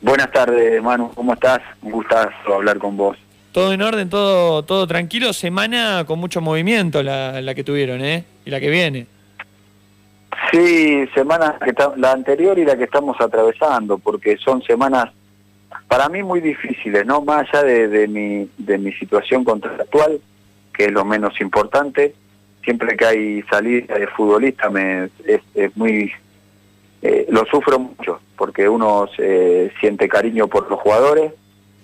Buenas tardes, Manu, ¿cómo estás? Un gustazo hablar con vos. Todo en orden, todo tranquilo. Semana con mucho movimiento la que tuvieron, ¿eh? Y la que viene. Sí, la anterior y la que estamos atravesando, porque son semanas para mí muy difíciles, ¿no? Más allá de mi situación contractual, que es lo menos importante, siempre que hay salida de futbolista es muy... lo sufro mucho, porque uno siente cariño por los jugadores.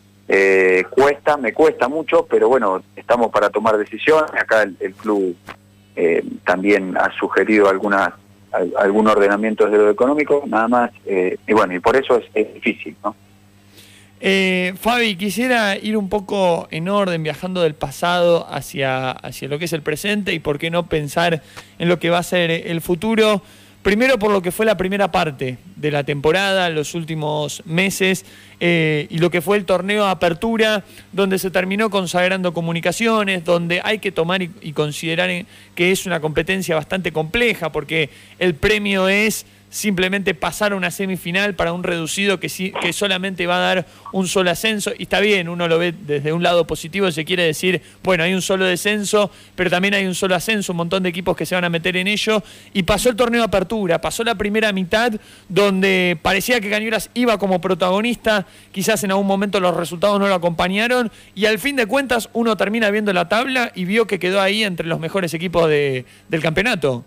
Me cuesta mucho, pero bueno, estamos para tomar decisiones. Acá el club también ha sugerido algún ordenamiento desde lo económico, nada más, y bueno, y por eso es difícil, ¿no? Fabi, quisiera ir un poco en orden, viajando del pasado hacia lo que es el presente y por qué no pensar en lo que va a ser el futuro. Primero por lo que fue la primera parte de la temporada, los últimos meses, y lo que fue el torneo Apertura, donde se terminó consagrando Comunicaciones, donde hay que tomar y considerar que es una competencia bastante compleja, porque el premio es simplemente pasar a una semifinal para un reducido que solamente va a dar un solo ascenso, y está bien, uno lo ve desde un lado positivo, se quiere decir, bueno, hay un solo descenso, pero también hay un solo ascenso, un montón de equipos que se van a meter en ello, y pasó el torneo de Apertura, pasó la primera mitad, donde parecía que Cañuelas iba como protagonista, quizás en algún momento los resultados no lo acompañaron, y al fin de cuentas uno termina viendo la tabla y vio que quedó ahí entre los mejores equipos del campeonato.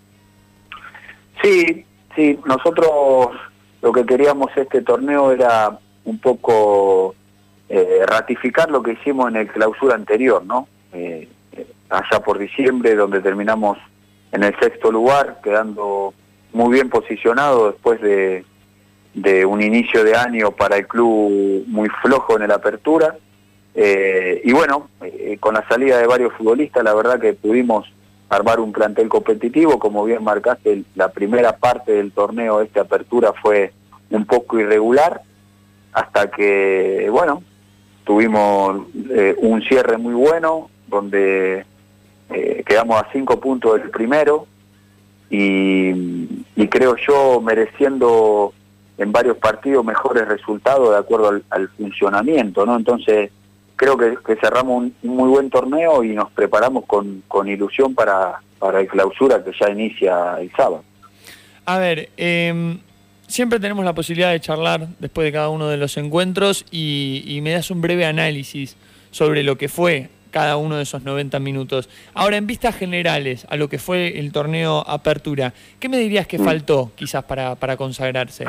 Sí, nosotros lo que queríamos este torneo era un poco ratificar lo que hicimos en el clausura anterior, ¿no? Allá por diciembre, donde terminamos en el 6º lugar, quedando muy bien posicionado después de un inicio de año para el club muy flojo en el Apertura. Y bueno, con la salida de varios futbolistas, la verdad que pudimos armar un plantel competitivo. Como bien marcaste, la primera parte del torneo, esta Apertura, fue un poco irregular, hasta que, bueno, tuvimos un cierre muy bueno, donde quedamos a 5 puntos del primero, y creo yo mereciendo en varios partidos mejores resultados de acuerdo al funcionamiento, ¿no? Entonces creo que cerramos un muy buen torneo y nos preparamos con ilusión para el clausura que ya inicia el sábado. A ver, siempre tenemos la posibilidad de charlar después de cada uno de los encuentros y me das un breve análisis sobre lo que fue cada uno de esos 90 minutos. Ahora, en vistas generales a lo que fue el torneo Apertura, ¿qué me dirías que faltó quizás para consagrarse?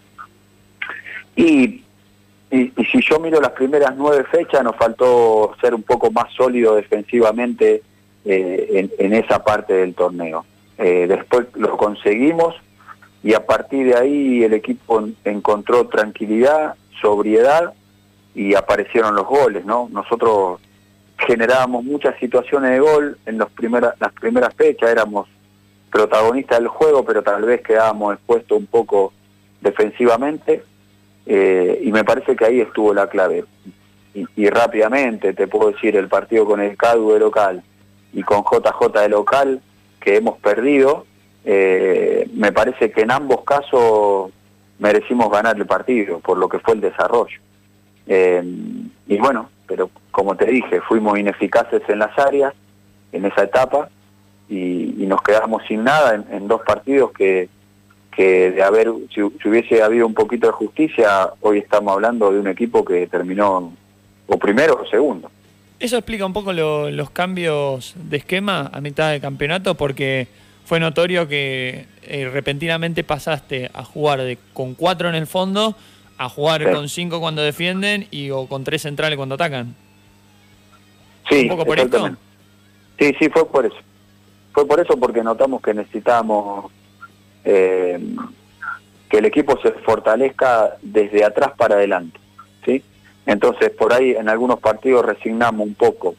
Y si yo miro las primeras 9 fechas, nos faltó ser un poco más sólido defensivamente en esa parte del torneo. Después lo conseguimos y a partir de ahí el equipo encontró tranquilidad, sobriedad y aparecieron los goles, ¿no? Nosotros generábamos muchas situaciones de gol en las primeras fechas, éramos protagonistas del juego, pero tal vez quedábamos expuestos un poco defensivamente. Y me parece que ahí estuvo la clave. Y rápidamente te puedo decir, el partido con el CADU de local y con JJ de local, que hemos perdido, me parece que en ambos casos merecimos ganar el partido, por lo que fue el desarrollo. Y bueno, pero como te dije, fuimos ineficaces en las áreas, en esa etapa, y nos quedamos sin nada en 2 partidos que si hubiese habido un poquito de justicia, hoy estamos hablando de un equipo que terminó o primero o segundo. Eso explica un poco los cambios de esquema a mitad del campeonato, porque fue notorio que repentinamente pasaste a jugar con 4 en el fondo a jugar con 5 cuando defienden o con 3 centrales cuando atacan. Sí, ¿un poco por esto? Sí, fue por eso. Fue por eso, porque notamos que necesitábamos que el equipo se fortalezca desde atrás para adelante, ¿sí? Entonces por ahí en algunos partidos resignamos un poco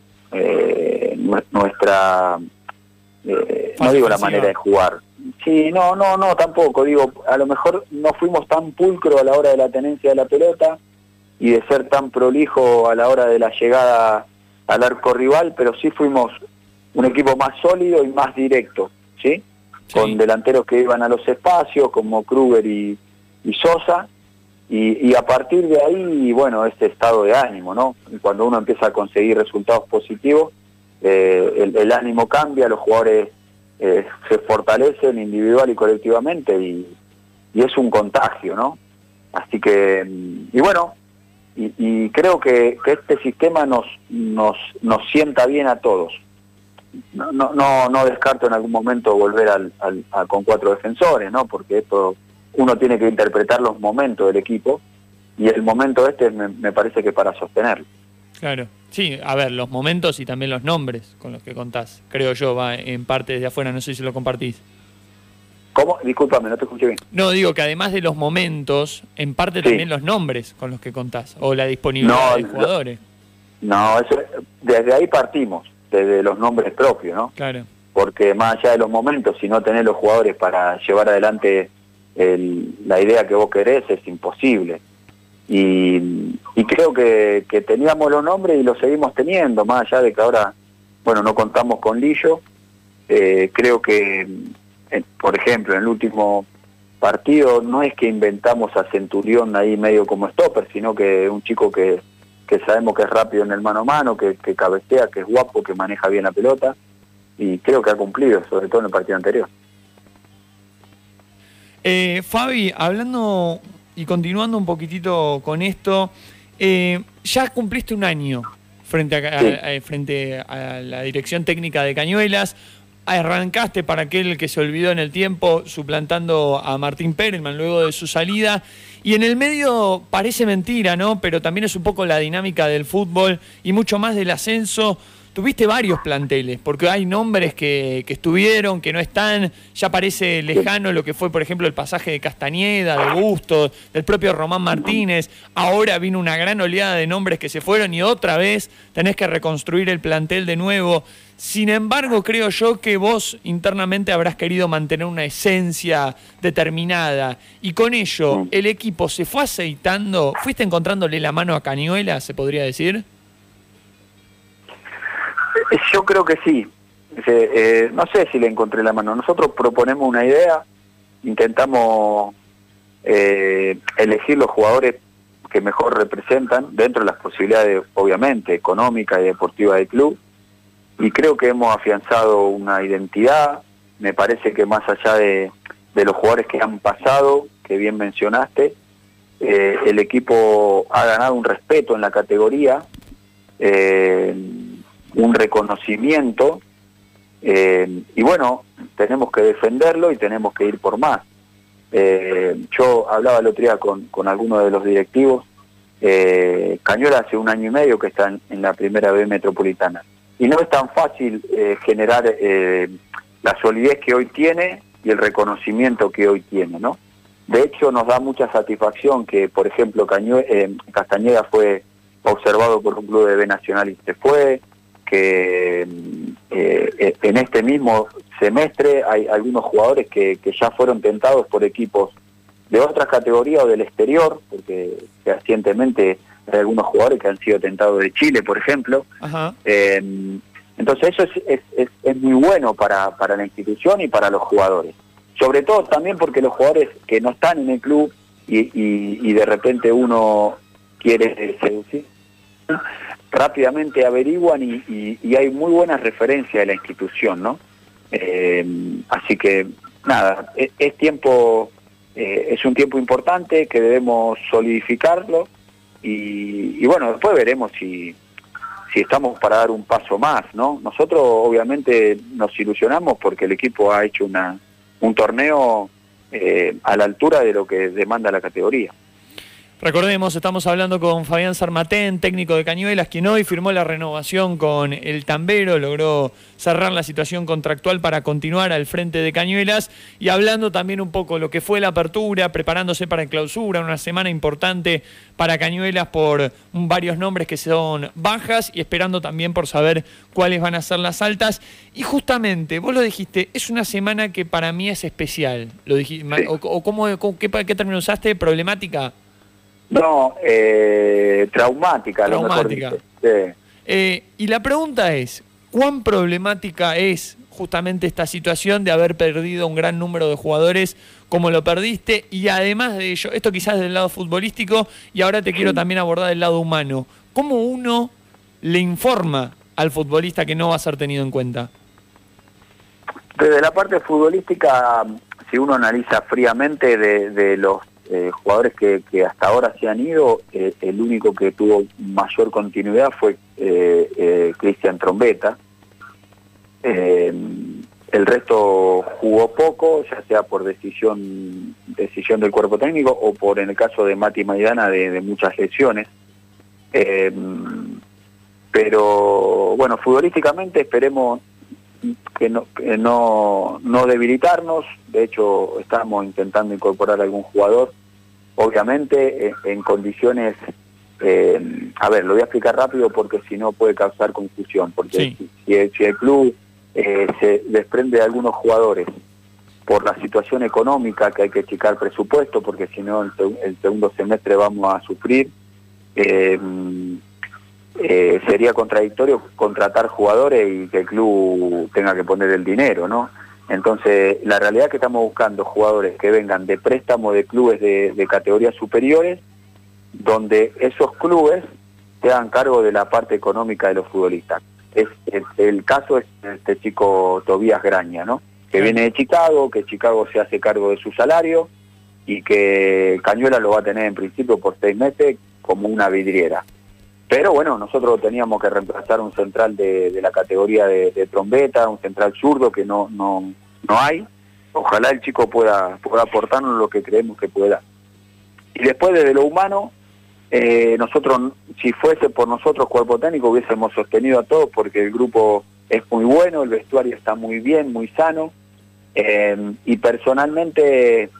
nuestra no digo la manera de jugar, sí, no, tampoco digo, a lo mejor no fuimos tan pulcro a la hora de la tenencia de la pelota y de ser tan prolijo a la hora de la llegada al arco rival, pero sí fuimos un equipo más sólido y más directo, ¿sí? Con delanteros que iban a los espacios, como Kruger y Sosa, Y a partir de ahí, bueno, este estado de ánimo, ¿no? Cuando uno empieza a conseguir resultados positivos, el ánimo cambia, los jugadores se fortalecen individual y colectivamente y es un contagio, ¿no? Así que, y bueno, y creo que este sistema nos sienta bien a todos. No descarto en algún momento volver con 4 defensores, ¿no? Porque esto uno tiene que interpretar los momentos del equipo y el momento me parece que para sostenerlo. Claro, sí, a ver, los momentos y también los nombres con los que contás, creo yo, va en parte desde afuera, no sé si lo compartís. ¿Cómo? Discúlpame, no te escuché bien. No, digo que además de los momentos, en parte también los nombres con los que contás, o la disponibilidad de jugadores. No, desde ahí partimos, desde los nombres propios, ¿no? Claro. Porque más allá de los momentos, si no tenés los jugadores para llevar adelante la idea que vos querés, es imposible. Y creo que teníamos los nombres y los seguimos teniendo, más allá de que ahora, bueno, no contamos con Lillo. Creo que, por ejemplo, en el último partido no es que inventamos a Centurión ahí medio como stopper, sino que un chico que sabemos que es rápido en el mano a mano, que cabecea, que es guapo, que maneja bien la pelota, y creo que ha cumplido, sobre todo en el partido anterior. Fabi, hablando y continuando un poquitito con esto, ya cumpliste un año frente a la dirección técnica de Cañuelas. Arrancaste para aquel que se olvidó en el tiempo, suplantando a Martín Perelman luego de su salida. Y en el medio parece mentira, ¿no? Pero también es un poco la dinámica del fútbol y mucho más del ascenso. Tuviste varios planteles, porque hay nombres que estuvieron, que no están. Ya parece lejano lo que fue, por ejemplo, el pasaje de Castañeda, de Bustos, del propio Román Martínez. Ahora vino una gran oleada de nombres que se fueron y otra vez tenés que reconstruir el plantel de nuevo. Sin embargo, creo yo que vos internamente habrás querido mantener una esencia determinada. Y con ello, el equipo se fue aceitando. ¿Fuiste encontrándole la mano a Cañuelas, se podría decir? Yo creo que sí. No sé si le encontré la mano. Nosotros proponemos una idea, intentamos elegir los jugadores que mejor representan dentro de las posibilidades, obviamente, económicas y deportivas del club. Y creo que hemos afianzado una identidad. Me parece que más allá de los jugadores que han pasado, que bien mencionaste, el equipo ha ganado un respeto en la categoría, un reconocimiento, y bueno, tenemos que defenderlo y tenemos que ir por más. Yo hablaba el otro día con algunos de los directivos. Cañuelas hace 1 año y medio que está en la primera B metropolitana. Y no es tan fácil generar la solidez que hoy tiene y el reconocimiento que hoy tiene, ¿no? De hecho, nos da mucha satisfacción que, por ejemplo, Castañeda fue observado por un club de B Nacional y se fue, que en este mismo semestre hay algunos jugadores que ya fueron tentados por equipos de otras categorías o del exterior, porque recientemente hay algunos jugadores que han sido tentados de Chile, por ejemplo. Ajá. Entonces eso es muy bueno para la institución y para los jugadores. Sobre todo también porque los jugadores que no están en el club y de repente uno quiere seducir, rápidamente averiguan y hay muy buenas referencias de la institución, ¿no? Así que nada, es un tiempo importante que debemos solidificarlo y bueno, después veremos si estamos para dar un paso más, ¿no? Nosotros obviamente nos ilusionamos porque el equipo ha hecho un torneo a la altura de lo que demanda la categoría. Recordemos, estamos hablando con Fabián Sarmatén, técnico de Cañuelas, quien hoy firmó la renovación con el Tambero, logró cerrar la situación contractual para continuar al frente de Cañuelas y hablando también un poco lo que fue la apertura, preparándose para el clausura, una semana importante para Cañuelas por varios nombres que son bajas y esperando también por saber cuáles van a ser las altas. Y justamente, vos lo dijiste, es una semana que para mí es especial. Lo dijiste, sí. ¿Qué término usaste? ¿Problemática? No, traumática. A lo mejor dice. Sí. Y la pregunta es, ¿cuán problemática es justamente esta situación de haber perdido un gran número de jugadores cómo lo perdiste, y además de ello, esto quizás del lado futbolístico, y ahora te quiero también abordar el lado humano. ¿Cómo uno le informa al futbolista que no va a ser tenido en cuenta? Desde la parte futbolística, si uno analiza fríamente de los jugadores que hasta ahora se han ido, el único que tuvo mayor continuidad fue Cristian Trombetta. El resto jugó poco, ya sea por decisión del cuerpo técnico o por, en el caso de Mati Maidana, de muchas lesiones. Pero bueno, futbolísticamente esperemos que no debilitarnos. De hecho, estamos intentando incorporar a algún jugador, obviamente en condiciones, a ver, lo voy a explicar rápido porque si no puede causar confusión, porque sí. si el club se desprende de algunos jugadores por la situación económica, que hay que achicar presupuesto, porque si no el segundo semestre vamos a sufrir, sería contradictorio contratar jugadores y que el club tenga que poner el dinero, ¿no? Entonces, la realidad es que estamos buscando jugadores que vengan de préstamo de clubes de categorías superiores, donde esos clubes se hagan cargo de la parte económica de los futbolistas. El caso es este chico Tobías Graña, ¿no? Que viene de Chicago, que Chicago se hace cargo de su salario y que Cañuelas lo va a tener en principio por 6 meses como una vidriera. Pero bueno, nosotros teníamos que reemplazar un central de la categoría de Trombetta, un central zurdo que no hay. Ojalá el chico pueda aportarnos lo que creemos que pueda. Y después desde lo humano, nosotros, si fuese por nosotros cuerpo técnico, hubiésemos sostenido a todos porque el grupo es muy bueno, el vestuario está muy bien, muy sano. Y personalmente,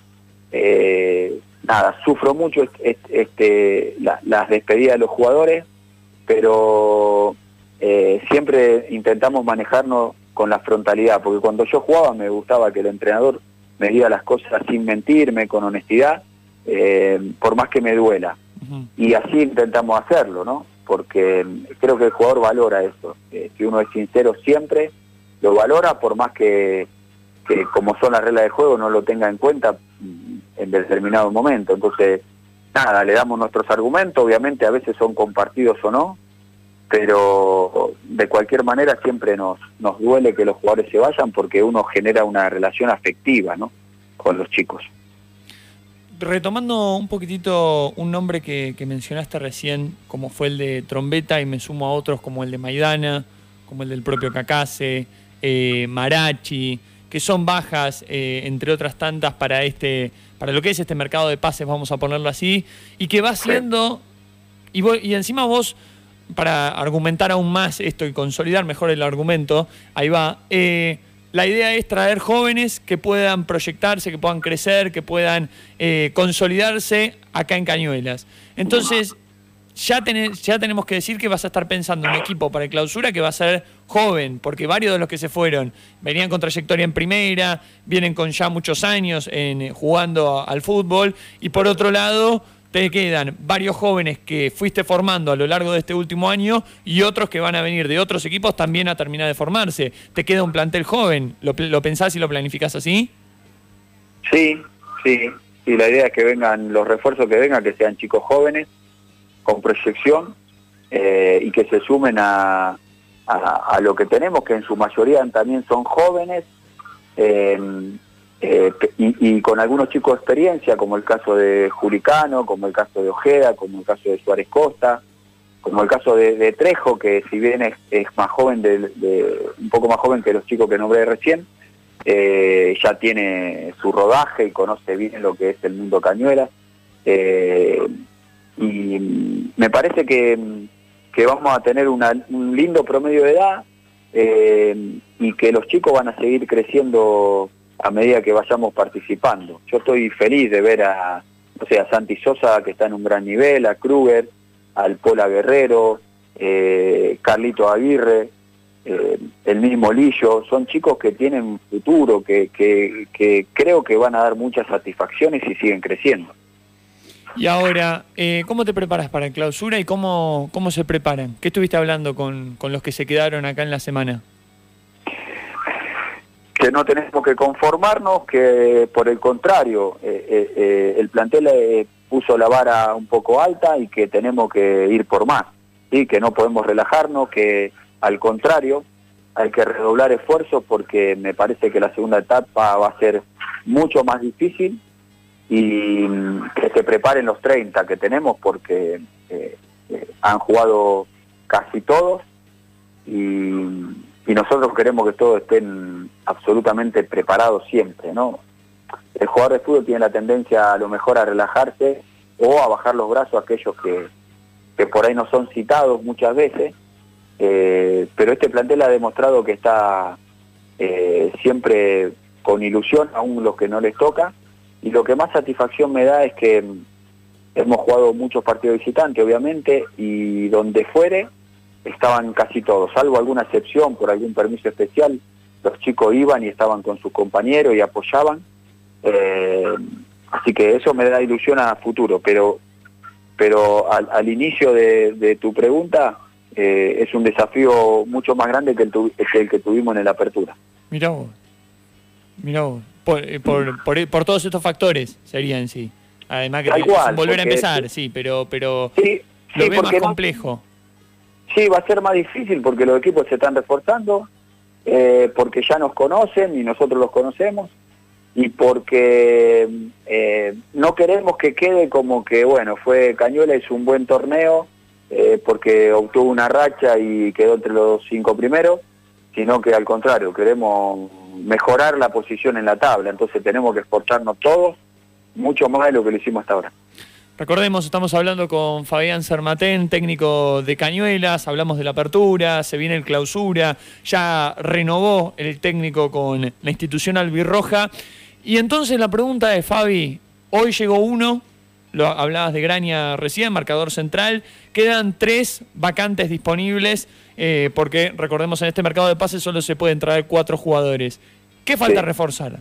sufro mucho las despedidas de los jugadores, pero siempre intentamos manejarnos con la frontalidad, porque cuando yo jugaba me gustaba que el entrenador me diga las cosas sin mentirme, con honestidad, por más que me duela. Y así intentamos hacerlo, ¿no? Porque creo que el jugador valora eso. Si uno es sincero siempre, lo valora, por más que como son las reglas de juego no lo tenga en cuenta en determinado momento. Entonces, nada, le damos nuestros argumentos, obviamente a veces son compartidos o no, pero de cualquier manera siempre nos duele que los jugadores se vayan porque uno genera una relación afectiva, ¿no?, con los chicos. Retomando un poquitito un nombre que mencionaste recién, como fue el de Trombetta, y me sumo a otros como el de Maidana, como el del propio Cacase, Marachi, que son bajas, entre otras tantas, para lo que es este mercado de pases, vamos a ponerlo así, y que va siendo, y encima vos, para argumentar aún más esto y consolidar mejor el argumento, ahí va, la idea es traer jóvenes que puedan proyectarse, que puedan crecer, que puedan consolidarse acá en Cañuelas. Entonces, ya tenemos que decir que vas a estar pensando en un equipo para el Clausura que va a ser joven, porque varios de los que se fueron venían con trayectoria en primera, vienen con ya muchos años jugando al fútbol, y por otro lado te quedan varios jóvenes que fuiste formando a lo largo de este último año y otros que van a venir de otros equipos también a terminar de formarse. Te queda un plantel joven. ¿Lo pensás y lo planificás así? Sí, la idea es que vengan los refuerzos, que sean chicos jóvenes con proyección, y que se sumen a lo que tenemos, que en su mayoría también son jóvenes, y con algunos chicos de experiencia, como el caso de Julicano, como el caso de Ojeda, como el caso de Suárez Costa, como el caso de Trejo, que si bien es más joven, un poco más joven que los chicos que nombré recién, ya tiene su rodaje y conoce bien lo que es el mundo Cañuelas. Y me parece que vamos a tener un lindo promedio de edad, y que los chicos van a seguir creciendo a medida que vayamos participando. Yo estoy feliz de ver a Santi Sosa, que está en un gran nivel, a Kruger, al Pola Guerrero, Carlito Aguirre, el mismo Lillo. Son chicos que tienen futuro, que creo que van a dar muchas satisfacciones y siguen creciendo. Y ahora, ¿cómo te preparas para el Clausura y cómo se preparan? ¿Qué estuviste hablando con los que se quedaron acá en la semana? que no tenemos que conformarnos, que por el contrario, el plantel puso la vara un poco alta y que tenemos que ir por más, ¿sí? Que no podemos relajarnos, que al contrario hay que redoblar esfuerzos porque me parece que la segunda etapa va a ser mucho más difícil y que se preparen los 30 que tenemos porque han jugado casi todos y nosotros queremos que todos estén absolutamente preparados siempre, ¿no? El jugador de fútbol tiene la tendencia a lo mejor a relajarse o a bajar los brazos a aquellos que por ahí no son citados muchas veces, pero este plantel ha demostrado que está siempre con ilusión, aún los que no les toca, y lo que más satisfacción me da es que hemos jugado muchos partidos visitantes, obviamente, y donde fuere estaban casi todos, salvo alguna excepción por algún permiso especial, los chicos iban y estaban con sus compañeros y apoyaban, así que eso me da ilusión a futuro, pero al inicio de tu pregunta es un desafío mucho más grande que el que tuvimos en la apertura. Mirá vos, por todos estos factores sería en sí, además que volver a empezar, sí, pero sí, lo veo más complejo. Sí, va a ser más difícil porque los equipos se están reforzando, porque ya nos conocen y nosotros los conocemos, y porque no queremos que quede como que, bueno, Cañuelas hizo un buen torneo porque obtuvo una racha y quedó entre los 5 primeros, sino que al contrario, queremos mejorar la posición en la tabla, entonces tenemos que esforzarnos todos, mucho más de lo que lo hicimos hasta ahora. Recordemos, estamos hablando con Fabián Sermatén, técnico de Cañuelas, hablamos de la apertura, se viene el clausura, ya renovó el técnico con la institución albirroja. Y entonces la pregunta es, Fabi, hoy llegó uno, hablabas de Graña recién, marcador central, quedan 3 vacantes disponibles, porque recordemos en este mercado de pases solo se pueden traer 4 jugadores. ¿Qué falta reforzar?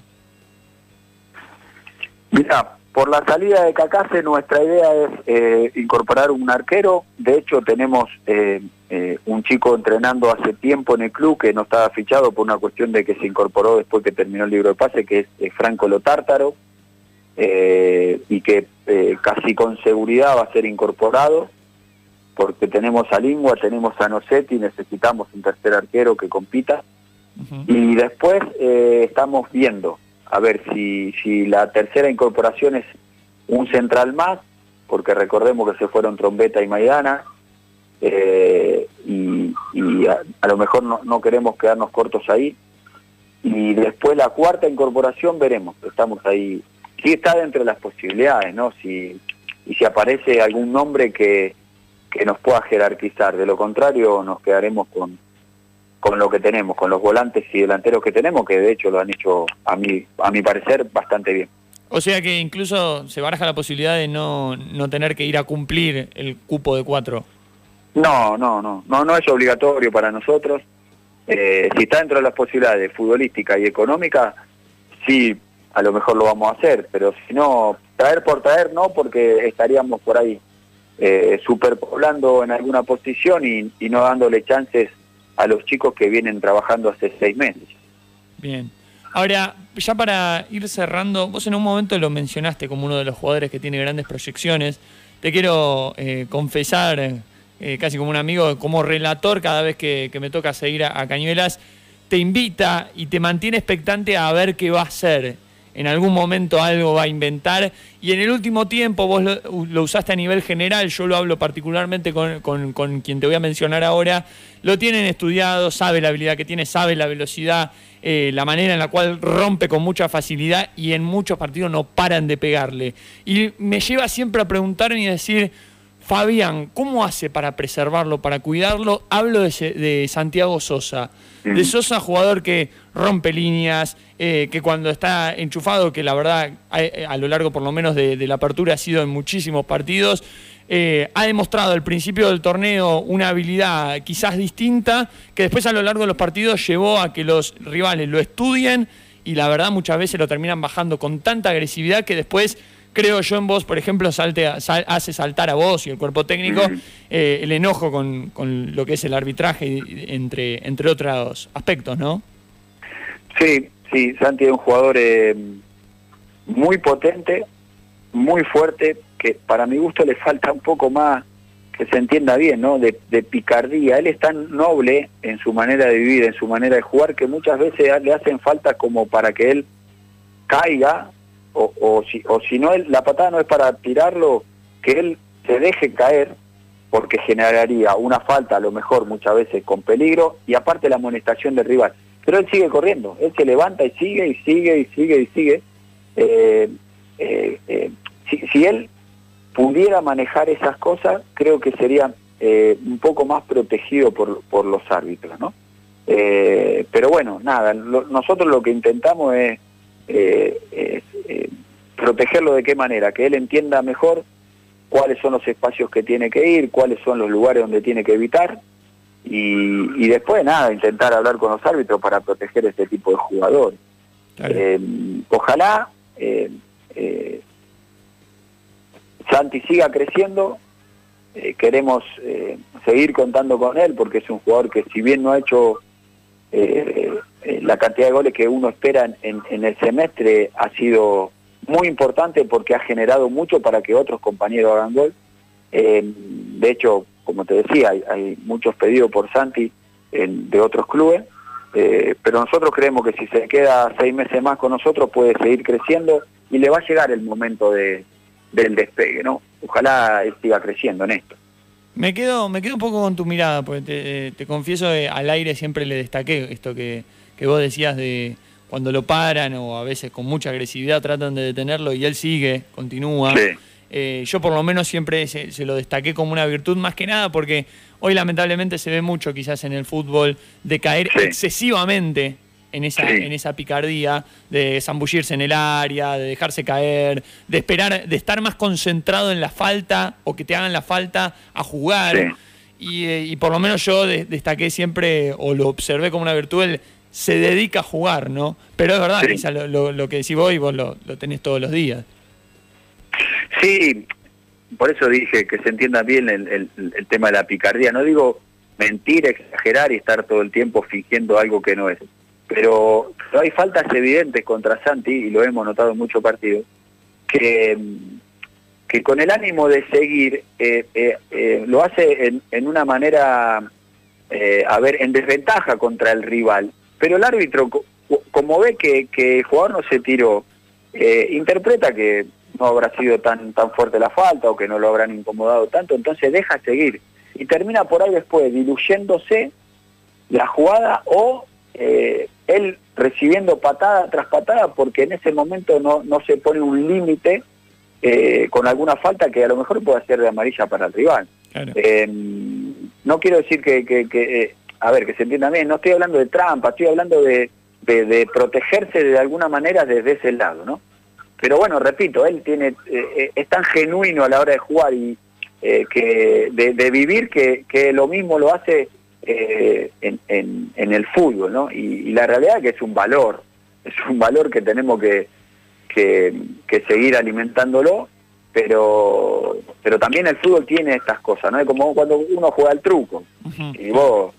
Mira, por la salida de Cacase nuestra idea es incorporar un arquero. De hecho tenemos un chico entrenando hace tiempo en el club que no estaba fichado por una cuestión de que se incorporó después que terminó el libro de pase, que es Franco Lotártaro, y que casi con seguridad va a ser incorporado porque tenemos a Lingua, tenemos a Nocetti, necesitamos un tercer arquero que compita. Y después estamos viendo a ver si la tercera incorporación es un central más, porque recordemos que se fueron Trombetta y Maidana, y a lo mejor no queremos quedarnos cortos ahí. Y después la cuarta incorporación veremos, estamos ahí. Sí está dentro de las posibilidades, ¿no? Si aparece algún nombre que nos pueda jerarquizar, de lo contrario nos quedaremos con lo que tenemos, con los volantes y delanteros que tenemos, que de hecho lo han hecho, a mi parecer, bastante bien. O sea que incluso se baraja la posibilidad de no tener que ir a cumplir el cupo de 4. No es obligatorio para nosotros. Si está dentro de las posibilidades futbolísticas y económicas, sí, a lo mejor lo vamos a hacer, pero si no, traer por traer no, porque estaríamos por ahí superpoblando en alguna posición y no dándole chances a los chicos que vienen trabajando hace 6 meses. Bien. Ahora, ya para ir cerrando, vos en un momento lo mencionaste como uno de los jugadores que tiene grandes proyecciones. Te quiero confesar, casi como un amigo, como relator, cada vez que me toca seguir a Cañuelas, te invita y te mantiene expectante a ver qué va a hacer. En algún momento algo va a inventar, y en el último tiempo vos lo usaste a nivel general, yo lo hablo particularmente con quien te voy a mencionar ahora, lo tienen estudiado, sabe la habilidad que tiene, sabe la velocidad, la manera en la cual rompe con mucha facilidad y en muchos partidos no paran de pegarle. Y me lleva siempre a preguntarme y decir, Fabián, ¿cómo hace para preservarlo, para cuidarlo? Hablo de Santiago Sosa. De Sosa, jugador que rompe líneas, que cuando está enchufado, que la verdad a lo largo por lo menos de la apertura ha sido en muchísimos partidos, ha demostrado al principio del torneo una habilidad quizás distinta, que después a lo largo de los partidos llevó a que los rivales lo estudien y la verdad muchas veces lo terminan bajando con tanta agresividad que después, creo yo, en vos, por ejemplo, hace saltar a vos y el cuerpo técnico el enojo con lo que es el arbitraje, entre otros aspectos, ¿no? Sí, sí, Santi es un jugador muy potente, muy fuerte, que para mi gusto le falta un poco más, que se entienda bien, ¿no? De picardía. Él es tan noble en su manera de vivir, en su manera de jugar, que muchas veces le hacen falta como para que él caiga, o si no, la patada no es para tirarlo, que él se deje caer, porque generaría una falta, a lo mejor muchas veces con peligro, y aparte la amonestación del rival. Pero él sigue corriendo, él se levanta y sigue, y sigue, y sigue, y sigue. Si él pudiera manejar esas cosas, creo que sería un poco más protegido por los árbitros, ¿no? Pero bueno, nada, nosotros lo que intentamos es protegerlo. ¿De qué manera? Que él entienda mejor cuáles son los espacios que tiene que ir, cuáles son los lugares donde tiene que evitar, y después nada, intentar hablar con los árbitros para proteger este tipo de jugadores. Claro. Ojalá Santi siga creciendo, queremos seguir contando con él, porque es un jugador que, si bien no ha hecho la cantidad de goles que uno espera en el semestre, ha sido muy importante porque ha generado mucho para que otros compañeros hagan gol. De hecho, como te decía, hay muchos pedidos por Santi de otros clubes, pero nosotros creemos que si se queda 6 meses más con nosotros puede seguir creciendo y le va a llegar el momento del despegue, ¿no? Ojalá él siga creciendo en esto. Me quedo un poco con tu mirada, porque te confieso que al aire siempre le destaqué esto que vos decías de cuando lo paran, o a veces con mucha agresividad tratan de detenerlo y él sigue, continúa. Sí. Yo por lo menos siempre se lo destaqué como una virtud, más que nada porque hoy lamentablemente se ve mucho quizás en el fútbol de caer excesivamente en esa picardía, de zambullirse en el área, de dejarse caer, de esperar, de estar más concentrado en la falta o que te hagan la falta a jugar. Y por lo menos yo destaqué siempre, o lo observé como una virtud, él se dedica a jugar, ¿no? Pero es verdad, quizás lo que decís vos, y vos lo tenés todos los días. Sí, por eso dije que se entienda bien el tema de la picardía. No digo mentir, exagerar y estar todo el tiempo fingiendo algo que no es. Pero hay faltas evidentes contra Santi, y lo hemos notado en muchos partidos, que con el ánimo de seguir lo hace en una manera, en desventaja contra el rival. Pero el árbitro, como ve que el jugador no se tiró, interpreta que no habrá sido tan fuerte la falta o que no lo habrán incomodado tanto, entonces deja seguir. Y termina por ahí después diluyéndose la jugada, o él recibiendo patada tras patada, porque en ese momento no se pone un límite con alguna falta que a lo mejor puede ser de amarilla para el rival. Claro. No quiero decir que se entienda bien, no estoy hablando de trampa, estoy hablando de protegerse de alguna manera desde ese lado, ¿no? Pero bueno, repito, él es tan genuino a la hora de jugar y de vivir que lo mismo lo hace en el fútbol, ¿no? Y la realidad es que es un valor que tenemos que seguir alimentándolo, pero también el fútbol tiene estas cosas, ¿no? Es como cuando uno juega al truco, y vos...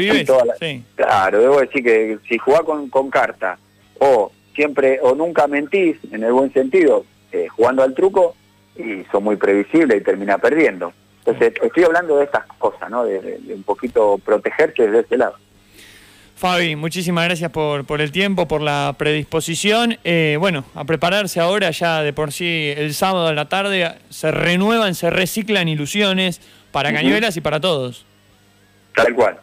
Claro, debo decir que si jugás con carta, o nunca mentís, en el buen sentido, jugando al truco, y son muy previsibles y termina perdiendo. Entonces, estoy hablando de estas cosas, ¿no? De un poquito protegerse desde ese lado. Fabi, muchísimas gracias por el tiempo, por la predisposición. Bueno, a prepararse ahora, ya de por sí el sábado a la tarde se renuevan, se reciclan ilusiones para Cañuelas y para todos. Tal cual.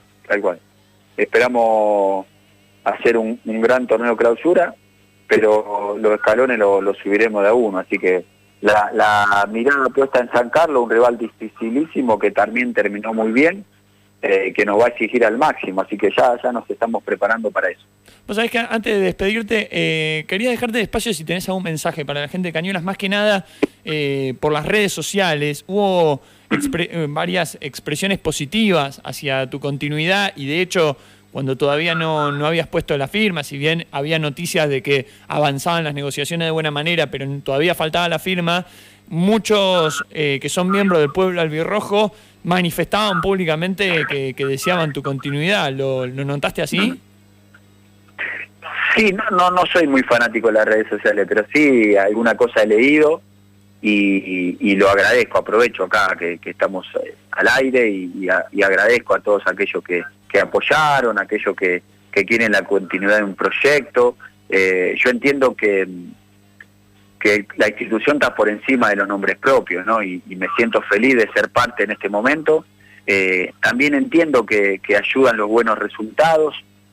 Esperamos hacer un gran torneo clausura, pero los escalones los subiremos de a uno, así que la mirada puesta en San Carlos, un rival dificilísimo que también terminó muy bien, que nos va a exigir al máximo, así que ya nos estamos preparando para eso. Vos sabés que antes de despedirte, quería dejarte de espacio si tenés algún mensaje para la gente de Cañuelas, más que nada por las redes sociales. Hubo varias expresiones positivas hacia tu continuidad, y de hecho, cuando todavía no habías puesto la firma, si bien había noticias de que avanzaban las negociaciones de buena manera, pero todavía faltaba la firma, muchos que son miembros del pueblo albirrojo manifestaban públicamente que deseaban tu continuidad. ¿Lo notaste así? Sí, no soy muy fanático de las redes sociales, pero sí alguna cosa he leído y lo agradezco, aprovecho acá que estamos al aire y agradezco a todos aquellos que apoyaron, aquellos que quieren la continuidad de un proyecto. Yo entiendo que la institución está por encima de los nombres propios, ¿no? Y me siento feliz de ser parte en este momento. También entiendo que ayudan los buenos resultados,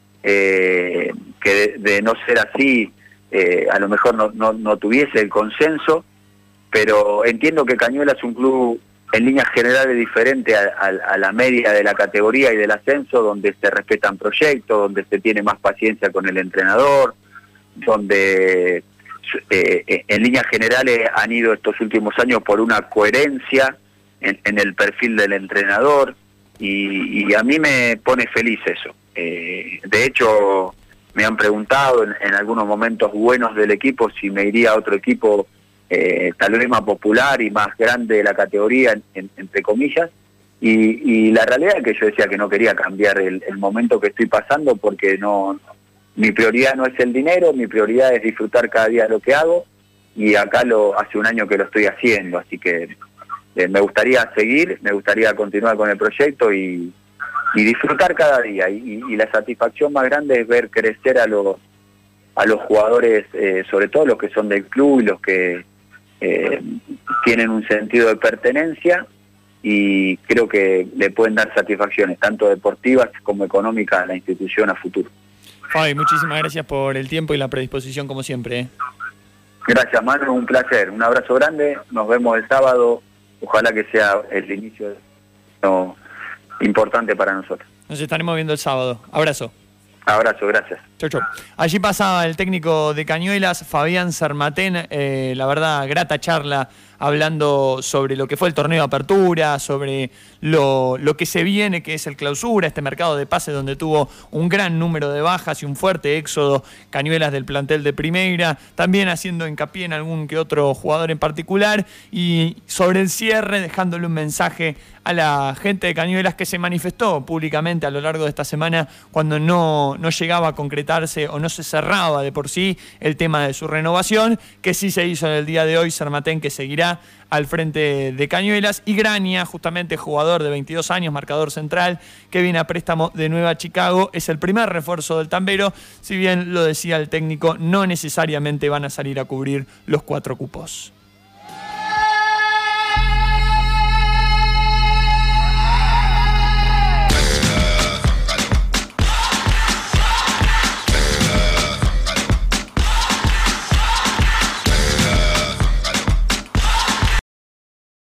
que de no ser así, a lo mejor no tuviese el consenso, pero entiendo que Cañuelas es un club en líneas generales diferente a la media de la categoría y del ascenso, donde se respetan proyectos, donde se tiene más paciencia con el entrenador, donde en líneas generales han ido estos últimos años por una coherencia en el perfil del entrenador, y a mí me pone feliz eso. De hecho, me han preguntado en algunos momentos buenos del equipo si me iría a otro equipo tal vez más popular y más grande de la categoría, entre comillas, y la realidad es que yo decía que no quería cambiar el momento que estoy pasando, porque mi prioridad no es el dinero, mi prioridad es disfrutar cada día de lo que hago, y acá hace un año que lo estoy haciendo, así que me gustaría seguir, me gustaría continuar con el proyecto y disfrutar cada día, y la satisfacción más grande es ver crecer a los jugadores, sobre todo los que son del club y los que tienen un sentido de pertenencia, y creo que le pueden dar satisfacciones tanto deportivas como económicas a la institución a futuro. Fabi, muchísimas gracias por el tiempo y la predisposición como siempre. Gracias, Manu, un placer, un abrazo grande, nos vemos el sábado, ojalá que sea el inicio importante para nosotros. Nos estaremos viendo el sábado. Abrazo. Abrazo, gracias. Chau, chau. Allí pasaba el técnico de Cañuelas, Fabián Sermatén, la verdad, grata charla, hablando sobre lo que fue el torneo de apertura, sobre lo que se viene, que es el clausura, este mercado de pases donde tuvo un gran número de bajas y un fuerte éxodo Cañuelas del plantel de Primera, también haciendo hincapié en algún que otro jugador en particular, y sobre el cierre dejándole un mensaje a la gente de Cañuelas que se manifestó públicamente a lo largo de esta semana cuando no llegaba a concretarse o no se cerraba de por sí el tema de su renovación, que sí se hizo en el día de hoy. Sermatén, que seguirá al frente de Cañuelas, y Graña, justamente jugador de 22 años, marcador central, que viene a préstamo de Nueva Chicago, es el primer refuerzo del Tambero, si bien lo decía el técnico, no necesariamente van a salir a cubrir los 4 cupos.